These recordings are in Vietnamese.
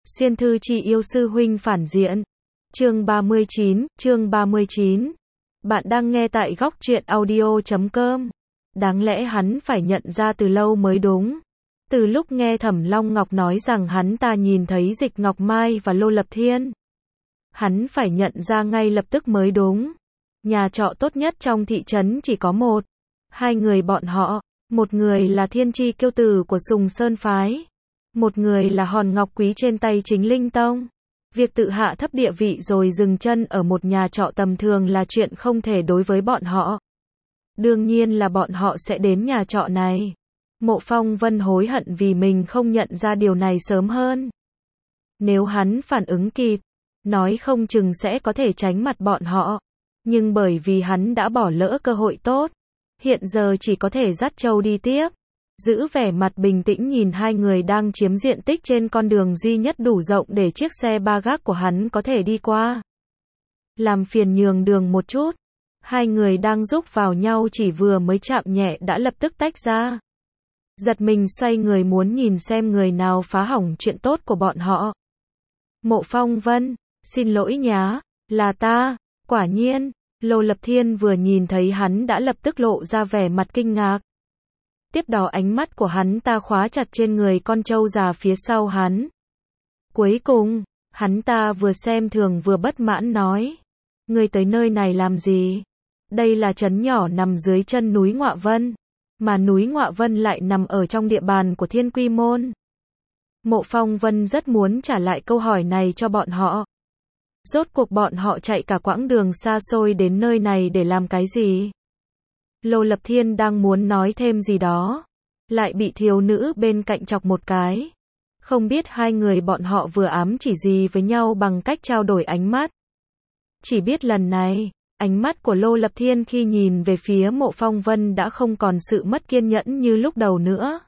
Xuyên thư chi yêu sư huynh phản diện. Chương 39. Bạn đang nghe tại góc truyện audio.com. Đáng lẽ hắn phải nhận ra từ lâu mới đúng. Từ lúc nghe Thẩm Long Ngọc nói rằng hắn ta nhìn thấy Dịch Ngọc Mai và Lô Lập Thiên, hắn phải nhận ra ngay lập tức mới đúng. Nhà trọ tốt nhất trong thị trấn chỉ có một. Hai người bọn họ, một người là thiên tri kiêu tử của Sùng Sơn Phái, một người là hòn ngọc quý trên tay Chính Linh Tông. Việc tự hạ thấp địa vị rồi dừng chân ở một nhà trọ tầm thường là chuyện không thể đối với bọn họ. Đương nhiên là bọn họ sẽ đến nhà trọ này. Mộ Phong Vân hối hận vì mình không nhận ra điều này sớm hơn. Nếu hắn phản ứng kịp, nói không chừng sẽ có thể tránh mặt bọn họ. Nhưng bởi vì hắn đã bỏ lỡ cơ hội tốt, hiện giờ chỉ có thể dắt trâu đi tiếp. Giữ vẻ mặt bình tĩnh nhìn hai người đang chiếm diện tích trên con đường duy nhất đủ rộng để chiếc xe ba gác của hắn có thể đi qua. Làm phiền nhường đường một chút. Hai người đang rúc vào nhau chỉ vừa mới chạm nhẹ đã lập tức tách ra. Giật mình xoay người muốn nhìn xem người nào phá hỏng chuyện tốt của bọn họ. Mộ Phong Vân, xin lỗi nhá, là ta. Quả nhiên, Lô Lập Thiên vừa nhìn thấy hắn đã lập tức lộ ra vẻ mặt kinh ngạc. Tiếp đó ánh mắt của hắn ta khóa chặt trên người con trâu già phía sau hắn. Cuối cùng, hắn ta vừa xem thường vừa bất mãn nói: "Ngươi tới nơi này làm gì? Đây là trấn nhỏ nằm dưới chân núi Ngọa Vân, mà núi Ngọa Vân lại nằm ở trong địa bàn của Thiên Quy Môn." Mộ Phong Vân rất muốn trả lại câu hỏi này cho bọn họ. Rốt cuộc bọn họ chạy cả quãng đường xa xôi đến nơi này để làm cái gì? Lô Lập Thiên đang muốn nói thêm gì đó, lại bị thiếu nữ bên cạnh chọc một cái. Không biết hai người bọn họ vừa ám chỉ gì với nhau bằng cách trao đổi ánh mắt. Chỉ biết lần này, ánh mắt của Lô Lập Thiên khi nhìn về phía Mộ Phong Vân đã không còn sự mất kiên nhẫn như lúc đầu nữa.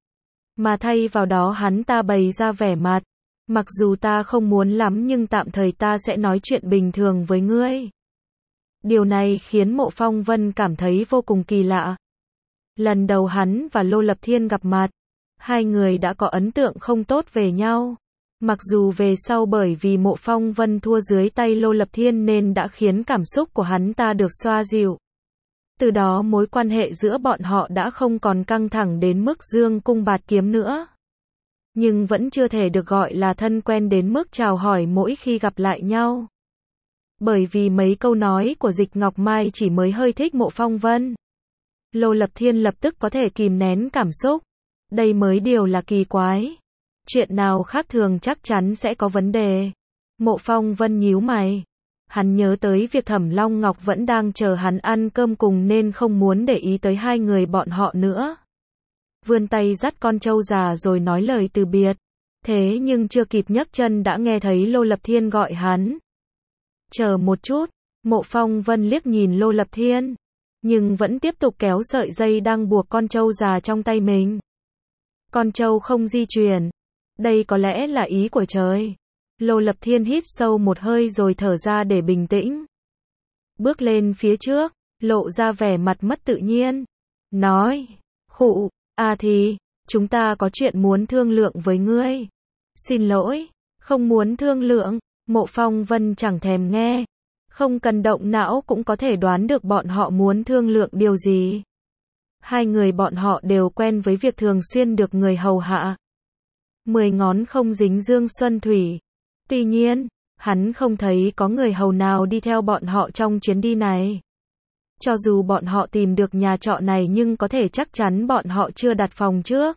Mà thay vào đó hắn ta bày ra vẻ mặt: "Mặc dù ta không muốn lắm nhưng tạm thời ta sẽ nói chuyện bình thường với ngươi." Điều này khiến Mộ Phong Vân cảm thấy vô cùng kỳ lạ. Lần đầu hắn và Lô Lập Thiên gặp mặt, hai người đã có ấn tượng không tốt về nhau. Mặc dù về sau bởi vì Mộ Phong Vân thua dưới tay Lô Lập Thiên nên đã khiến cảm xúc của hắn ta được xoa dịu. Từ đó mối quan hệ giữa bọn họ đã không còn căng thẳng đến mức dương cung bạt kiếm nữa. Nhưng vẫn chưa thể được gọi là thân quen đến mức chào hỏi mỗi khi gặp lại nhau. Bởi vì mấy câu nói của Dịch Ngọc Mai chỉ mới hơi thích Mộ Phong Vân. Lô Lập Thiên lập tức có thể kìm nén cảm xúc. Đây mới điều là kỳ quái. Chuyện nào khác thường chắc chắn sẽ có vấn đề. Mộ Phong Vân nhíu mày. Hắn nhớ tới việc Thẩm Long Ngọc vẫn đang chờ hắn ăn cơm cùng nên không muốn để ý tới hai người bọn họ nữa. Vươn tay dắt con trâu già rồi nói lời từ biệt. Thế nhưng chưa kịp nhấc chân đã nghe thấy Lô Lập Thiên gọi hắn. "Chờ một chút." Mộ Phong Vân liếc nhìn Lô Lập Thiên, nhưng vẫn tiếp tục kéo sợi dây đang buộc con trâu già trong tay mình. Con trâu không di chuyển. Đây có lẽ là ý của trời. Lô Lập Thiên hít sâu một hơi rồi thở ra để bình tĩnh. Bước lên phía trước, lộ ra vẻ mặt mất tự nhiên. Nói: "Khụ, thì, chúng ta có chuyện muốn thương lượng với ngươi." "Xin lỗi, không muốn thương lượng." Mộ Phong Vân chẳng thèm nghe. Không cần động não cũng có thể đoán được bọn họ muốn thương lượng điều gì. Hai người bọn họ đều quen với việc thường xuyên được người hầu hạ. 10 ngón không dính dương xuân thủy. Tuy nhiên, hắn không thấy có người hầu nào đi theo bọn họ trong chuyến đi này. Cho dù bọn họ tìm được nhà trọ này nhưng có thể chắc chắn bọn họ chưa đặt phòng trước.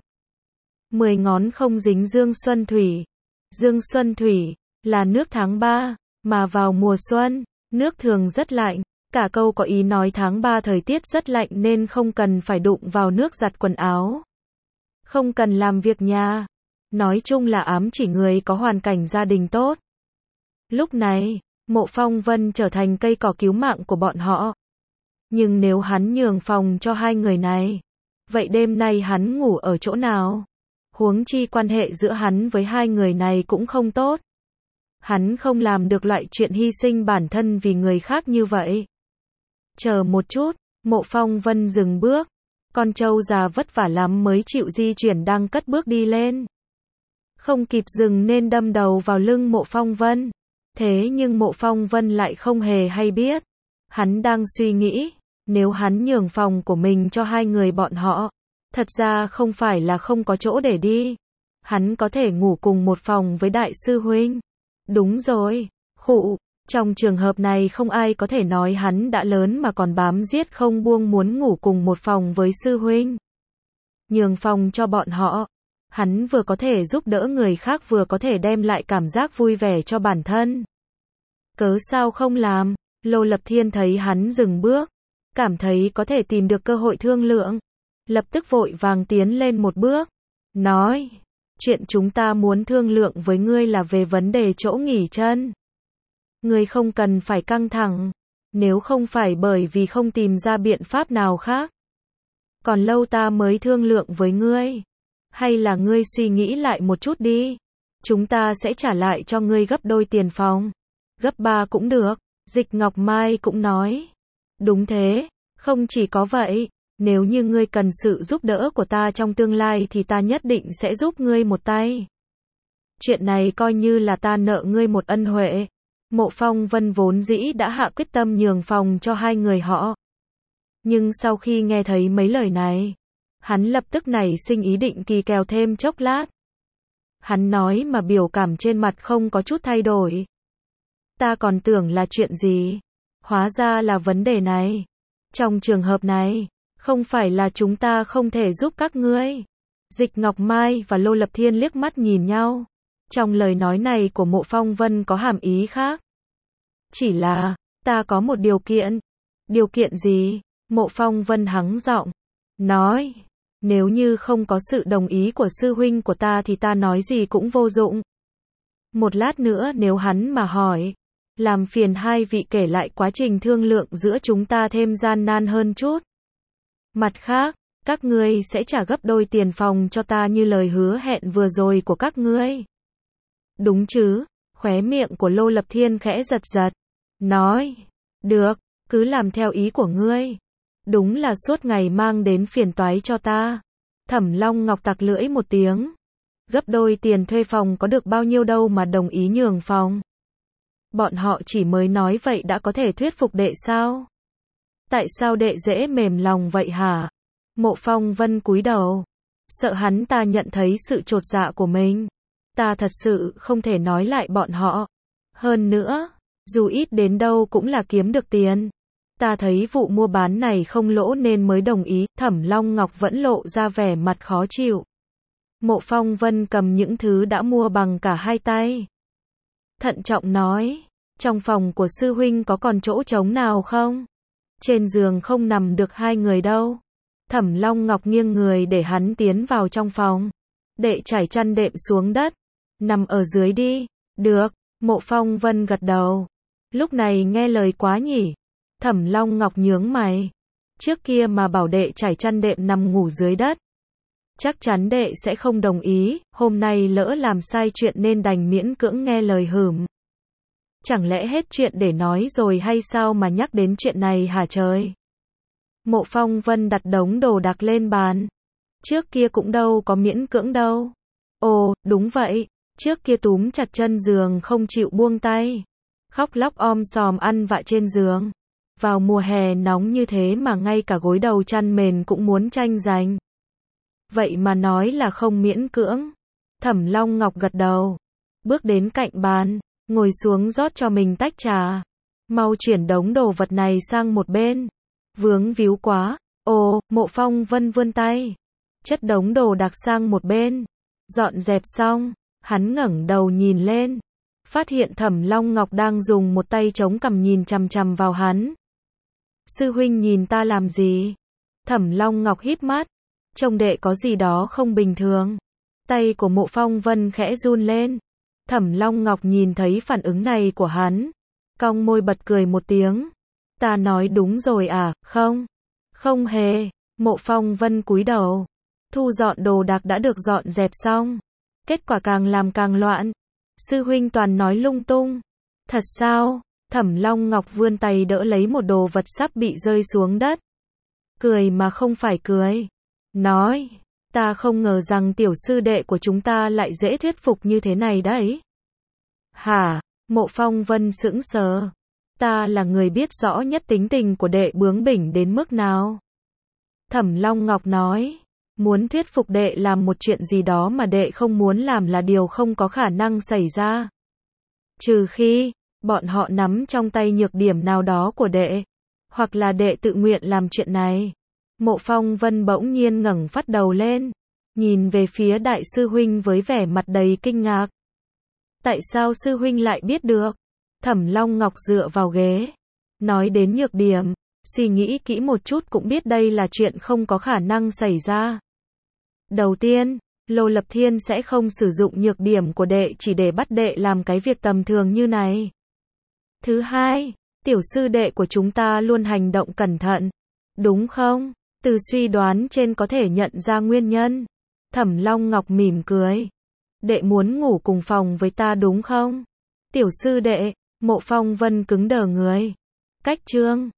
10 ngón không dính dương xuân thủy. Dương xuân thủy là nước tháng 3, mà vào mùa xuân, nước thường rất lạnh. Cả câu có ý nói tháng 3 thời tiết rất lạnh nên không cần phải đụng vào nước giặt quần áo. Không cần làm việc nhà. Nói chung là ám chỉ người có hoàn cảnh gia đình tốt. Lúc này, Mộ Phong Vân trở thành cây cỏ cứu mạng của bọn họ. Nhưng nếu hắn nhường phòng cho hai người này, vậy đêm nay hắn ngủ ở chỗ nào? Huống chi quan hệ giữa hắn với hai người này cũng không tốt. Hắn không làm được loại chuyện hy sinh bản thân vì người khác như vậy. Chờ một chút, Mộ Phong Vân dừng bước. Con trâu già vất vả lắm mới chịu di chuyển đang cất bước đi lên. không kịp dừng nên đâm đầu vào lưng Mộ Phong Vân. Thế nhưng Mộ Phong Vân lại không hề hay biết. Hắn đang suy nghĩ, nếu hắn nhường phòng của mình cho hai người bọn họ, thật ra không phải là không có chỗ để đi. Hắn có thể ngủ cùng một phòng với đại sư huynh. Đúng rồi, khụ, trong trường hợp này không ai có thể nói hắn đã lớn mà còn bám giết không buông muốn ngủ cùng một phòng với sư huynh. Nhường phòng cho bọn họ, hắn vừa có thể giúp đỡ người khác vừa có thể đem lại cảm giác vui vẻ cho bản thân. Cớ sao không làm? Lô Lập Thiên thấy hắn dừng bước, cảm thấy có thể tìm được cơ hội thương lượng, lập tức vội vàng tiến lên một bước, nói, chuyện chúng ta muốn thương lượng với ngươi là về vấn đề chỗ nghỉ chân. Ngươi không cần phải căng thẳng, nếu không phải bởi vì không tìm ra biện pháp nào khác. Còn lâu ta mới thương lượng với ngươi. Hay là ngươi suy nghĩ lại một chút đi. Chúng ta sẽ trả lại cho ngươi gấp đôi tiền phòng. Gấp 3 cũng được. Dịch Ngọc Mai cũng nói. Đúng thế, không chỉ có vậy. Nếu như ngươi cần sự giúp đỡ của ta trong tương lai thì ta nhất định sẽ giúp ngươi một tay. Chuyện này coi như là ta nợ ngươi một ân huệ. Mộ Phong Vân vốn dĩ đã hạ quyết tâm nhường phòng cho hai người họ. Nhưng sau khi nghe thấy mấy lời này, hắn lập tức nảy sinh ý định kỳ kèo thêm chốc lát. Hắn nói mà biểu cảm trên mặt không có chút thay đổi. Ta còn tưởng là chuyện gì? Hóa ra là vấn đề này. Trong trường hợp này, không phải là chúng ta không thể giúp các ngươi. Dịch Ngọc Mai và Lô Lập Thiên liếc mắt nhìn nhau. Trong lời nói này của Mộ Phong Vân có hàm ý khác. Chỉ là, ta có một điều kiện. Điều kiện gì? Mộ Phong Vân hắng giọng, nói, nếu như không có sự đồng ý của sư huynh của ta thì ta nói gì cũng vô dụng. Một lát nữa nếu hắn mà hỏi, làm phiền hai vị kể lại quá trình thương lượng giữa chúng ta thêm gian nan hơn chút. Mặt khác, các ngươi sẽ trả gấp đôi tiền phòng cho ta như lời hứa hẹn vừa rồi của các ngươi. Đúng chứ? Khóe miệng của Lô Lập Thiên khẽ giật giật, nói, được, cứ làm theo ý của ngươi. Đúng là suốt ngày mang đến phiền toái cho ta. Thẩm Long Ngọc tặc lưỡi một tiếng. Gấp đôi tiền thuê phòng có được bao nhiêu đâu mà đồng ý nhường phòng. Bọn họ chỉ mới nói vậy đã có thể thuyết phục đệ sao? Tại sao đệ dễ mềm lòng vậy hả? Mộ Phong Vân cúi đầu. Sợ hắn ta nhận thấy sự chột dạ của mình. Ta thật sự không thể nói lại bọn họ. Hơn nữa, dù ít đến đâu cũng là kiếm được tiền. Ta thấy vụ mua bán này không lỗ nên mới đồng ý. Thẩm Long Ngọc vẫn lộ ra vẻ mặt khó chịu. Mộ Phong Vân cầm những thứ đã mua bằng cả hai tay. Thận trọng nói, trong phòng của sư huynh có còn chỗ trống nào không? Trên giường không nằm được hai người đâu. Thẩm Long Ngọc nghiêng người để hắn tiến vào trong phòng. Đệ trải chăn đệm xuống đất. Nằm ở dưới đi. Được, Mộ Phong Vân gật đầu. Lúc này nghe lời quá nhỉ. Thẩm Long Ngọc nhướng mày. Trước kia mà bảo đệ trải chăn đệm nằm ngủ dưới đất, chắc chắn đệ sẽ không đồng ý, hôm nay lỡ làm sai chuyện nên đành miễn cưỡng nghe lời hửm. Chẳng lẽ hết chuyện để nói rồi hay sao mà nhắc đến chuyện này hả trời? Mộ Phong Vân đặt đống đồ đạc lên bàn. Trước kia cũng đâu có miễn cưỡng đâu. Ồ, đúng vậy, trước kia túm chặt chân giường không chịu buông tay. Khóc lóc om sòm ăn vạ trên giường. Vào mùa hè nóng như thế mà ngay cả gối đầu chăn mền cũng muốn tranh giành. Vậy mà nói là không miễn cưỡng. Thẩm Long Ngọc gật đầu. Bước đến cạnh bàn, ngồi xuống rót cho mình tách trà. Mau chuyển đống đồ vật này sang một bên. Vướng víu quá. Ồ, Mộ Phong Vân vươn tay. Chất đống đồ đạc sang một bên. Dọn dẹp xong, hắn ngẩng đầu nhìn lên. Phát hiện Thẩm Long Ngọc đang dùng một tay chống cằm nhìn chằm chằm vào hắn. Sư huynh nhìn ta làm gì? Thẩm Long Ngọc híp mắt. Trông đệ có gì đó không bình thường. Tay của Mộ Phong Vân khẽ run lên. Thẩm Long Ngọc nhìn thấy phản ứng này của hắn. Cong môi bật cười một tiếng. Ta nói đúng rồi à, không? Không hề. Mộ Phong Vân cúi đầu. Thu dọn đồ đạc đã được dọn dẹp xong. Kết quả càng làm càng loạn. Sư huynh toàn nói lung tung. Thật sao? Thẩm Long Ngọc vươn tay đỡ lấy một đồ vật sắp bị rơi xuống đất. Cười mà không phải cười. Nói, Ta không ngờ rằng tiểu sư đệ của chúng ta lại dễ thuyết phục như thế này đấy. Hả? Mộ Phong Vân sững sờ. Ta là người biết rõ nhất tính tình của đệ bướng bỉnh đến mức nào. Thẩm Long Ngọc nói, muốn thuyết phục đệ làm một chuyện gì đó mà đệ không muốn làm là điều không có khả năng xảy ra. Trừ khi, bọn họ nắm trong tay nhược điểm nào đó của đệ, hoặc là đệ tự nguyện làm chuyện này. Mộ Phong Vân bỗng nhiên ngẩng phát đầu lên, nhìn về phía đại sư huynh với vẻ mặt đầy kinh ngạc. Tại sao sư huynh lại biết được? Thẩm Long Ngọc dựa vào ghế, nói đến nhược điểm, suy nghĩ kỹ một chút cũng biết đây là chuyện không có khả năng xảy ra. Đầu tiên, Lô Lập Thiên sẽ không sử dụng nhược điểm của đệ chỉ để bắt đệ làm cái việc tầm thường như này. Thứ hai, tiểu sư đệ của chúng ta luôn hành động cẩn thận, đúng không? Từ suy đoán trên có thể nhận ra nguyên nhân. Thẩm Long Ngọc mỉm cười. Đệ muốn ngủ cùng phòng với ta đúng không? Tiểu sư đệ, Mộ Phong Vân cứng đờ người. Cách chương